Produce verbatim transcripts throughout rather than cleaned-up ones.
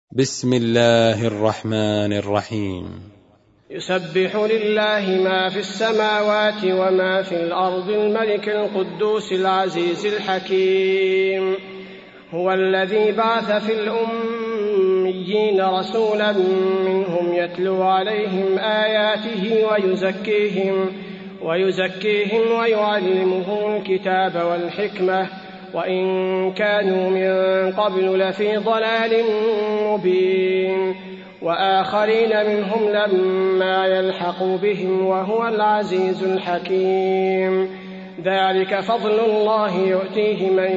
بسم الله الرحمن الرحيم. يسبح لله ما في السماوات وما في الأرض الملك القدوس العزيز الحكيم. هو الذي بعث في الأميين رسولا منهم يتلو عليهم آياته ويزكيهم ويزكيهم ويعلمهم الكتاب والحكمة وإن كانوا من قبل لفي ضلال مبين وآخرين منهم لما يلحقوا بهم وهو العزيز الحكيم. ذلك فضل الله يؤتيه من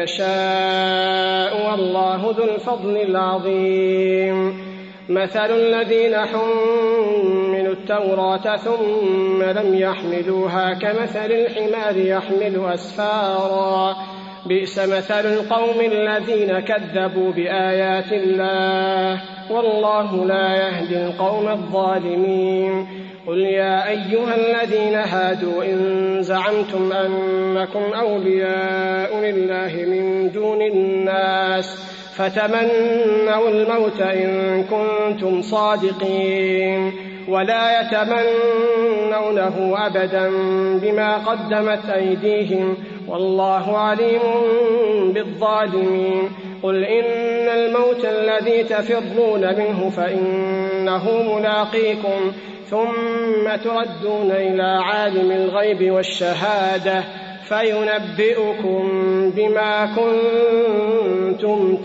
يشاء والله ذو الفضل العظيم. مثل الذين حملوا التوراة ثم لم يحملوها كمثل الحمار يحمل أسفارا بئس مثل القوم الذين كذبوا بآيات الله والله لا يهدي القوم الظالمين. قل يا أيها الذين هادوا إن زعمتم أنكم أولياء لله من دون الناس فتمنوا الموت إن كنتم صادقين ولا يتمنونه أبدا بما قدمت أيديهم والله عليم بالظالمين. قل إن الموت الذي تفرون منه فإنه ملاقيكم ثم تردون إلى عالم الغيب والشهادة فينبئكم بما كنتم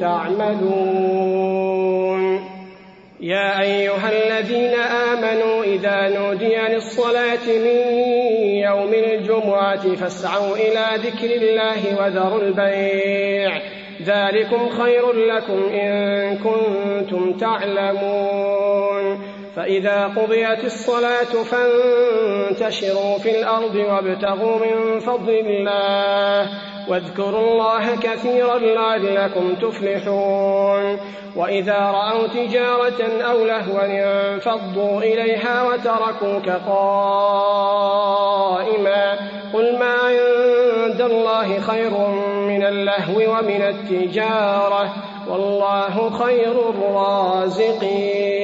تعملون. يا أيها الذين آمنوا إذا نودي للصلاة من يوم الجمعة فاسعوا إلى ذكر الله وذروا البيع ذلكم خير لكم إن كنتم تعلمون. فإذا قضيت الصلاة فانتشروا في الأرض وابتغوا من فضل الله واذكروا الله كثيرا لعلكم تفلحون. وإذا رأوا تجارة أو لهوا انفضوا إليها وتركوك قائما قل ما عند الله خير من اللهو ومن التجارة والله خير الرازقين.